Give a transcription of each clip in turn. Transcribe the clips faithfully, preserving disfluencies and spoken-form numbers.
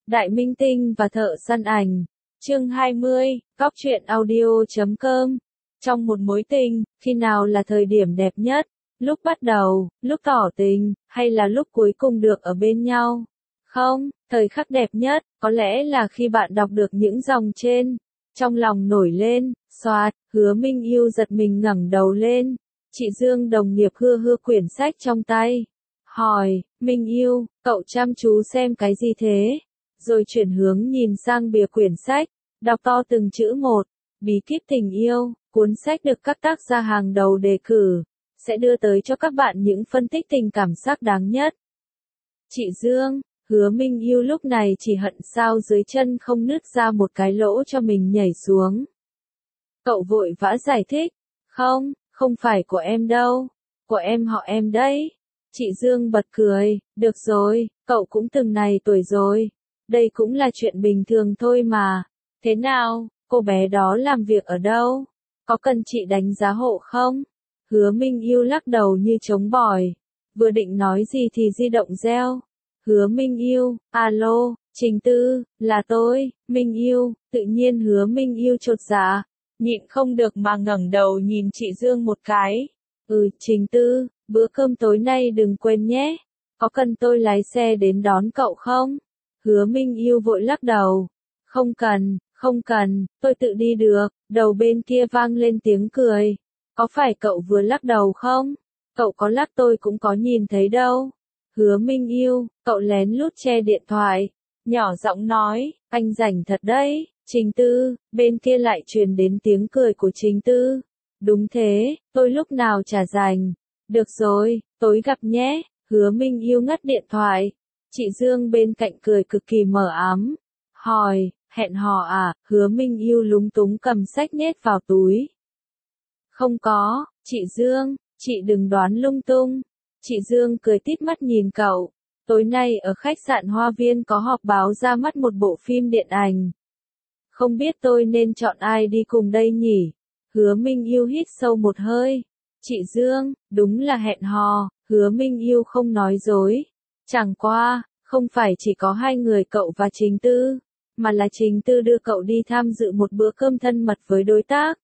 Đại Minh Tinh và Thợ Săn Ảnh. Chương hai mươi, Góc truyện audio chấm com. Trong một mối tình, khi nào là thời điểm đẹp nhất? Lúc bắt đầu, lúc tỏ tình, hay là lúc cuối cùng được ở bên nhau? Không, thời khắc đẹp nhất, có lẽ là khi bạn đọc được những dòng trên. Trong lòng nổi lên, xoạt, Hứa Minh Yêu giật mình ngẩng đầu lên. Chị Dương đồng nghiệp hưa hưa quyển sách trong tay. Hỏi, Minh Yêu, cậu chăm chú xem cái gì thế? Rồi chuyển hướng nhìn sang bìa quyển sách, đọc to từng chữ một. Bí kíp tình yêu, cuốn sách được các tác giả hàng đầu đề cử, sẽ đưa tới cho các bạn những phân tích tình cảm xác đáng nhất. Chị Dương, Hứa Minh Yêu lúc này chỉ hận sao dưới chân không nứt ra một cái lỗ cho mình nhảy xuống. Cậu vội vã giải thích, không, không phải của em đâu, của em họ em đấy. Chị Dương bật cười, được rồi, cậu cũng từng này tuổi rồi, đây cũng là chuyện bình thường thôi mà. Thế nào, cô bé đó làm việc ở đâu? Có cần chị đánh giá hộ không? Hứa Minh Yêu lắc đầu như trống bỏi, vừa định nói gì thì di động reo. Hứa Minh Yêu, alo, Trình Tư, là tôi, Minh Yêu. Tự nhiên Hứa Minh Yêu chột dạ, nhịn không được mà ngẩng đầu nhìn chị Dương một cái. Ừ, Trình Tư, bữa cơm tối nay đừng quên nhé. Có cần tôi lái xe đến đón cậu không? Hứa Minh Yêu vội lắc đầu. Không cần, không cần, tôi tự đi được. Đầu bên kia vang lên tiếng cười. Có phải cậu vừa lắc đầu không? Cậu có lắc tôi cũng có nhìn thấy đâu. Hứa Minh Yêu, cậu lén lút che điện thoại. Nhỏ giọng nói, anh rảnh thật đấy, Trình Tư. Bên kia lại truyền đến tiếng cười của Trình Tư. Đúng thế, tôi lúc nào chả rảnh. Được rồi, tối gặp nhé. Hứa Minh Yêu ngắt điện thoại. Chị Dương bên cạnh cười cực kỳ mờ ám. Hỏi, hẹn hò à? Hứa Minh Yêu lúng túng cầm sách nhét vào túi. Không có, chị Dương, chị đừng đoán lung tung. Chị Dương cười tít mắt nhìn cậu. Tối nay ở khách sạn Hoa Viên có họp báo ra mắt một bộ phim điện ảnh. Không biết tôi nên chọn ai đi cùng đây nhỉ? Hứa Minh Yêu hít sâu một hơi. Chị Dương, đúng là hẹn hò. Hứa Minh Yêu không nói dối. Chẳng qua, không phải chỉ có hai người cậu và Trình Tư, mà là Trình Tư đưa cậu đi tham dự một bữa cơm thân mật với đối tác.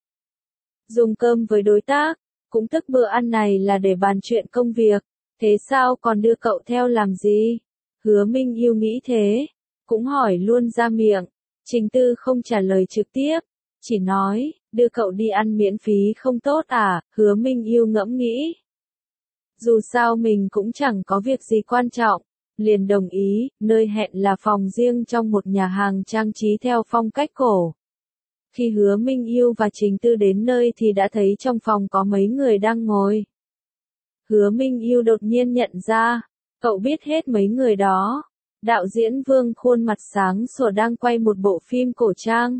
Dùng cơm với đối tác, cũng tức bữa ăn này là để bàn chuyện công việc, thế sao còn đưa cậu theo làm gì? Hứa Minh Yêu nghĩ thế, cũng hỏi luôn ra miệng. Trình Tư không trả lời trực tiếp, chỉ nói, đưa cậu đi ăn miễn phí không tốt à? Hứa Minh Yêu ngẫm nghĩ. Dù sao mình cũng chẳng có việc gì quan trọng, liền đồng ý. Nơi hẹn là phòng riêng trong một nhà hàng trang trí theo phong cách cổ. Khi Hứa Minh Yêu và Trình Tư đến nơi thì đã thấy trong phòng có mấy người đang ngồi. Hứa Minh Yêu đột nhiên nhận ra, cậu biết hết mấy người đó. Đạo diễn Vương khuôn mặt sáng sủa đang quay một bộ phim cổ trang.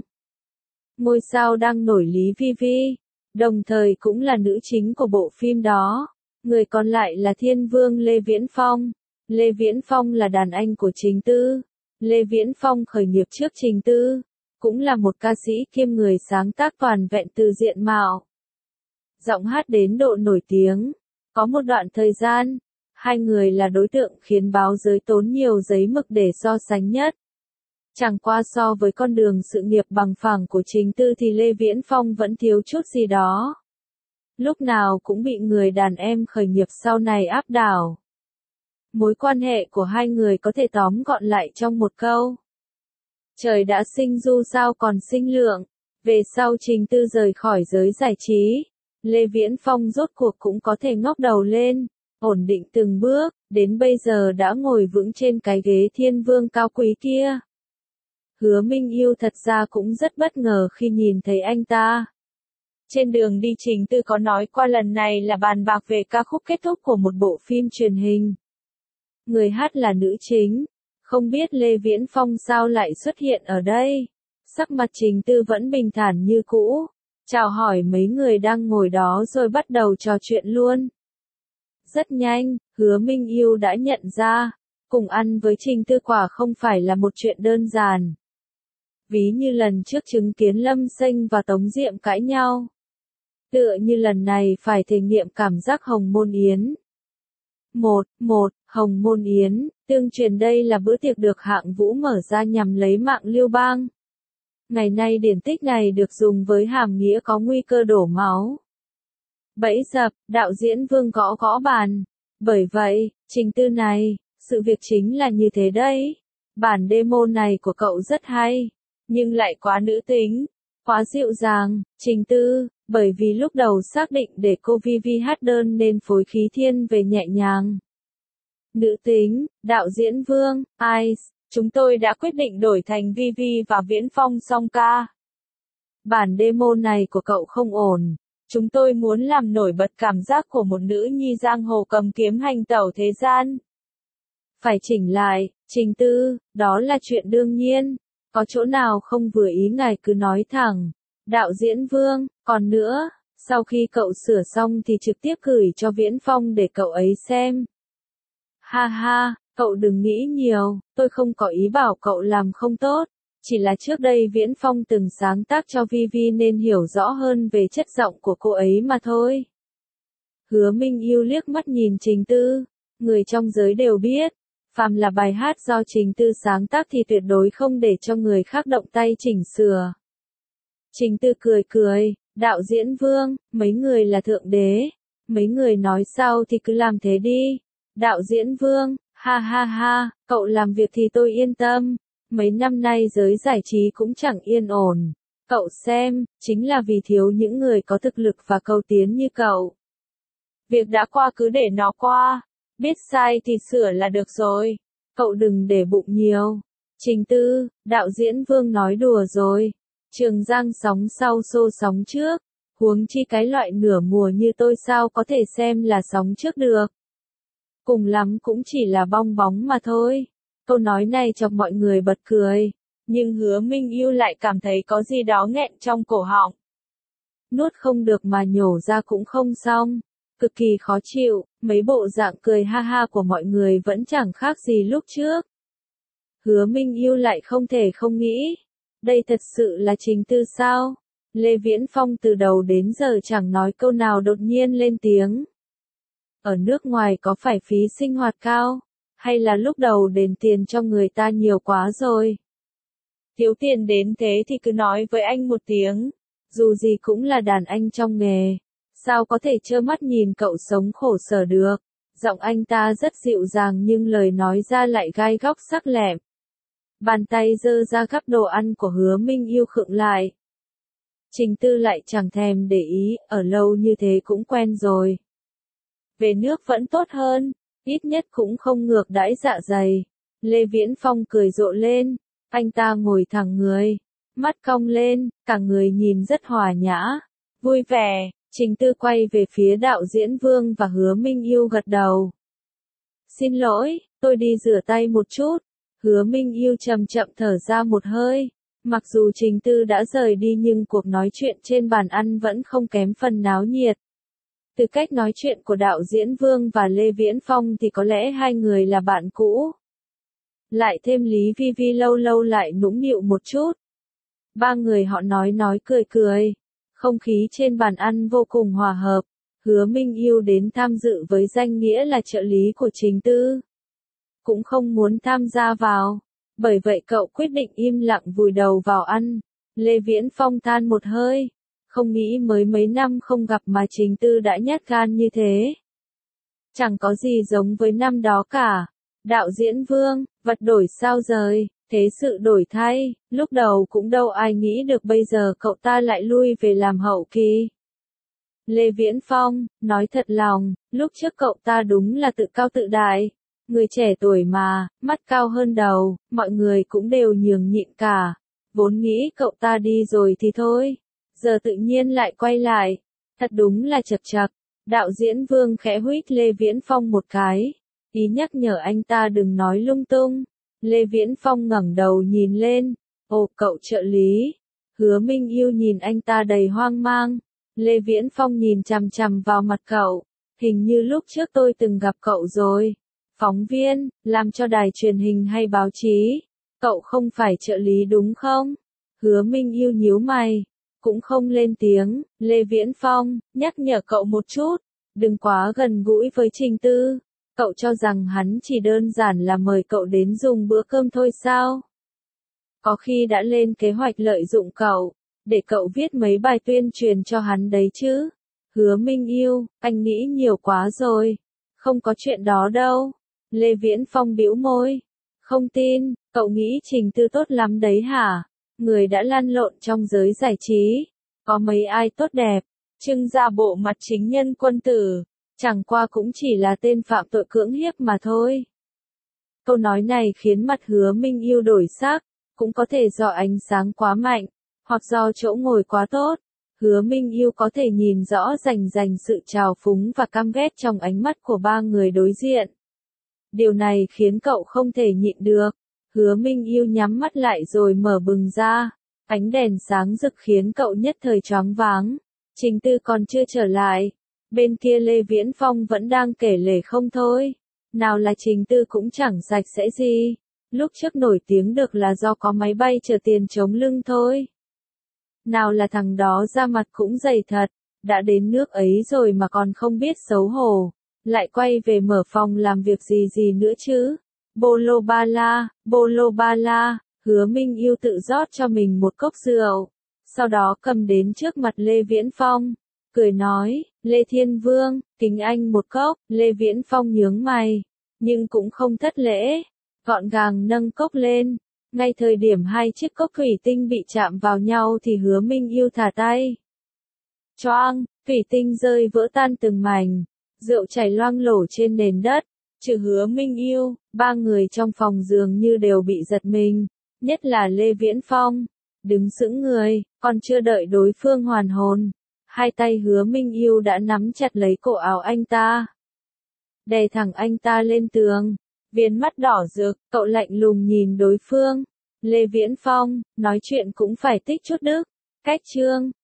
Ngôi sao đang nổi Lý Vi Vi, đồng thời cũng là nữ chính của bộ phim đó. Người còn lại là Thiên Vương Lê Viễn Phong. Lê Viễn Phong là đàn anh của Trình Tư. Lê Viễn Phong khởi nghiệp trước Trình Tư, cũng là một ca sĩ kiêm người sáng tác toàn vẹn từ diện mạo. Giọng hát đến độ nổi tiếng. Có một đoạn thời gian, hai người là đối tượng khiến báo giới tốn nhiều giấy mực để so sánh nhất. Chẳng qua so với con đường sự nghiệp bằng phẳng của Trình Tư thì Lê Viễn Phong vẫn thiếu chút gì đó. Lúc nào cũng bị người đàn em khởi nghiệp sau này áp đảo. Mối quan hệ của hai người có thể tóm gọn lại trong một câu. Trời đã sinh du sao còn sinh lượng. Về sau Trình Tư rời khỏi giới giải trí, Lê Viễn Phong rốt cuộc cũng có thể ngóc đầu lên, ổn định từng bước, đến bây giờ đã ngồi vững trên cái ghế thiên vương cao quý kia. Hứa Minh Yêu thật ra cũng rất bất ngờ khi nhìn thấy anh ta. Trên đường đi Trình Tư có nói qua lần này là bàn bạc về ca khúc kết thúc của một bộ phim truyền hình. Người hát là nữ chính. Không biết Lê Viễn Phong sao lại xuất hiện ở đây. Sắc mặt Trình Tư vẫn bình thản như cũ. Chào hỏi mấy người đang ngồi đó rồi bắt đầu trò chuyện luôn. Rất nhanh, Hứa Minh Yêu đã nhận ra, cùng ăn với Trình Tư quả không phải là một chuyện đơn giản. Ví như lần trước chứng kiến Lâm Sinh và Tống Diệm cãi nhau. Tựa như lần này phải thể nghiệm cảm giác hồng môn yến. một, một, Hồng Môn Yến, tương truyền đây là bữa tiệc được hạng vũ mở ra nhằm lấy mạng Lưu Bang. Ngày nay điển tích này được dùng với hàm nghĩa có nguy cơ đổ máu. Bẫy dập, đạo diễn Vương gõ gõ bàn. Bởi vậy, Trình Tư này, sự việc chính là như thế đấy. Bản demo này của cậu rất hay, nhưng lại quá nữ tính, quá dịu dàng, Trình Tư, bởi vì lúc đầu xác định để cô Vivi hát đơn nên phối khí thiên về nhẹ nhàng. Nữ tính, đạo diễn Vương, Ice, chúng tôi đã quyết định đổi thành Vivi và Viễn Phong song ca. Bản demo này của cậu không ổn. Chúng tôi muốn làm nổi bật cảm giác của một nữ nhi giang hồ cầm kiếm hành tẩu thế gian. Phải chỉnh lại, Trình Tư, đó là chuyện đương nhiên. Có chỗ nào không vừa ý ngài cứ nói thẳng. Đạo diễn Vương, còn nữa, sau khi cậu sửa xong thì trực tiếp gửi cho Viễn Phong để cậu ấy xem. Ha ha, cậu đừng nghĩ nhiều, tôi không có ý bảo cậu làm không tốt. Chỉ là trước đây Viễn Phong từng sáng tác cho Vivi nên hiểu rõ hơn về chất giọng của cô ấy mà thôi. Hứa Minh Yêu liếc mắt nhìn Trình Tư, người trong giới đều biết, phàm là bài hát do Trình Tư sáng tác thì tuyệt đối không để cho người khác động tay chỉnh sửa. Trình Tư cười cười, đạo diễn Vương, mấy người là thượng đế, mấy người nói sao thì cứ làm thế đi. Đạo diễn Vương, ha ha ha, cậu làm việc thì tôi yên tâm. Mấy năm nay giới giải trí cũng chẳng yên ổn. Cậu xem, chính là vì thiếu những người có thực lực và cầu tiến như cậu. Việc đã qua cứ để nó qua. Biết sai thì sửa là được rồi. Cậu đừng để bụng nhiều. Trình Tư, đạo diễn Vương nói đùa rồi. Trường Giang sóng sau xô sóng trước. Huống chi cái loại nửa mùa như tôi sao có thể xem là sóng trước được. Cùng lắm cũng chỉ là bong bóng mà thôi. Câu nói này chọc mọi người bật cười, nhưng Hứa Minh Yêu lại cảm thấy có gì đó nghẹn trong cổ họng. Nuốt không được mà nhổ ra cũng không xong, cực kỳ khó chịu, mấy bộ dạng cười ha ha của mọi người vẫn chẳng khác gì lúc trước. Hứa Minh Yêu lại không thể không nghĩ, đây thật sự là Trình Tư sao? Lê Viễn Phong từ đầu đến giờ chẳng nói câu nào đột nhiên lên tiếng. Ở nước ngoài có phải phí sinh hoạt cao? Hay là lúc đầu đền tiền cho người ta nhiều quá rồi? Thiếu tiền đến thế thì cứ nói với anh một tiếng. Dù gì cũng là đàn anh trong nghề. Sao có thể trơ mắt nhìn cậu sống khổ sở được? Giọng anh ta rất dịu dàng nhưng lời nói ra lại gai góc sắc lẹm. Bàn tay giơ ra gắp đồ ăn của Hứa Minh Yêu khựng lại. Trình Tư lại chẳng thèm để ý, ở lâu như thế cũng quen rồi. Về nước vẫn tốt hơn. Ít nhất cũng không ngược đãi dạ dày. Lê Viễn Phong cười rộ lên, anh ta ngồi thẳng người, mắt cong lên, cả người nhìn rất hòa nhã, vui vẻ. Trình Tư quay về phía đạo diễn Vương và Hứa Minh Yêu gật đầu. Xin lỗi, tôi đi rửa tay một chút. Hứa Minh Yêu chậm chậm thở ra một hơi. Mặc dù Trình Tư đã rời đi nhưng cuộc nói chuyện trên bàn ăn vẫn không kém phần náo nhiệt. Từ cách nói chuyện của đạo diễn Vương và Lê Viễn Phong thì có lẽ hai người là bạn cũ. Lại thêm Lý Vi Vi lâu lâu lại nũng nịu một chút. Ba người họ nói nói cười cười. Không khí trên bàn ăn vô cùng hòa hợp. Hứa Minh Yêu đến tham dự với danh nghĩa là trợ lý của Trình Tư. Cũng không muốn tham gia vào. Bởi vậy cậu quyết định im lặng vùi đầu vào ăn. Lê Viễn Phong than một hơi. Không nghĩ mới mấy năm không gặp mà Trình Tư đã nhát gan như thế. Chẳng có gì giống với năm đó cả. Đạo diễn Vương, vật đổi sao rời, thế sự đổi thay, lúc đầu cũng đâu ai nghĩ được bây giờ cậu ta lại lui về làm hậu kỳ. Lê Viễn Phong, nói thật lòng, lúc trước cậu ta đúng là tự cao tự đại. Người trẻ tuổi mà, mắt cao hơn đầu, mọi người cũng đều nhường nhịn cả. Vốn nghĩ cậu ta đi rồi thì thôi. Giờ tự nhiên lại quay lại. Thật đúng là chật chật. Đạo diễn Vương khẽ huýt Lê Viễn Phong một cái. Ý nhắc nhở anh ta đừng nói lung tung. Lê Viễn Phong ngẩng đầu nhìn lên. Ồ, cậu trợ lý. Hứa Minh Yêu nhìn anh ta đầy hoang mang. Lê Viễn Phong nhìn chằm chằm vào mặt cậu. Hình như lúc trước tôi từng gặp cậu rồi. Phóng viên, làm cho đài truyền hình hay báo chí. Cậu không phải trợ lý đúng không? Hứa Minh Yêu nhíu mày. Cũng không lên tiếng. Lê Viễn Phong, nhắc nhở cậu một chút. Đừng quá gần gũi với Trình Tư. Cậu cho rằng hắn chỉ đơn giản là mời cậu đến dùng bữa cơm thôi sao? Có khi đã lên kế hoạch lợi dụng cậu, để cậu viết mấy bài tuyên truyền cho hắn đấy chứ. Hứa Minh Yêu, anh nghĩ nhiều quá rồi. Không có chuyện đó đâu. Lê Viễn Phong bĩu môi. Không tin, cậu nghĩ Trình Tư tốt lắm đấy hả? Người đã lăn lộn trong giới giải trí. Có mấy ai tốt đẹp, trưng ra bộ mặt chính nhân quân tử. Chẳng qua cũng chỉ là tên phạm tội cưỡng hiếp mà thôi. Câu nói này khiến mặt Hứa Minh Yêu đổi sắc. Cũng có thể do ánh sáng quá mạnh, hoặc do chỗ ngồi quá tốt. Hứa Minh Yêu có thể nhìn rõ rành rành sự trào phúng và căm ghét trong ánh mắt của ba người đối diện. Điều này khiến cậu không thể nhịn được. Hứa Minh Yêu nhắm mắt lại rồi mở bừng ra. Ánh đèn sáng rực khiến cậu nhất thời choáng váng. Trình Tư còn chưa trở lại. Bên kia Lê Viễn Phong vẫn đang kể lể không thôi. Nào là Trình Tư cũng chẳng sạch sẽ gì. Lúc trước nổi tiếng được là do có máy bay chở tiền chống lưng thôi. Nào là thằng đó ra mặt cũng dày thật, đã đến nước ấy rồi mà còn không biết xấu hổ, lại quay về mở phòng làm việc gì gì nữa chứ. Bolo ba la, bolo ba la, Hứa Minh Yêu tự rót cho mình một cốc rượu, sau đó cầm đến trước mặt Lê Viễn Phong, cười nói, Lê Thiên Vương, kính anh một cốc. Lê Viễn Phong nhướng mày, nhưng cũng không thất lễ. Gọn gàng nâng cốc lên, ngay thời điểm hai chiếc cốc thủy tinh bị chạm vào nhau thì Hứa Minh Yêu thả tay. Choang, thủy tinh rơi vỡ tan từng mảnh, rượu chảy loang lổ trên nền đất, trừ Hứa Minh Yêu, ba người trong phòng dường như đều bị giật mình, nhất là Lê Viễn Phong, đứng sững người, còn chưa đợi đối phương hoàn hồn, hai tay Hứa Minh Yêu đã nắm chặt lấy cổ áo anh ta, đè thẳng anh ta lên tường. Viền mắt đỏ rực, cậu lạnh lùng nhìn đối phương. Lê Viễn Phong, nói chuyện cũng phải tích chút đức. Cách chương.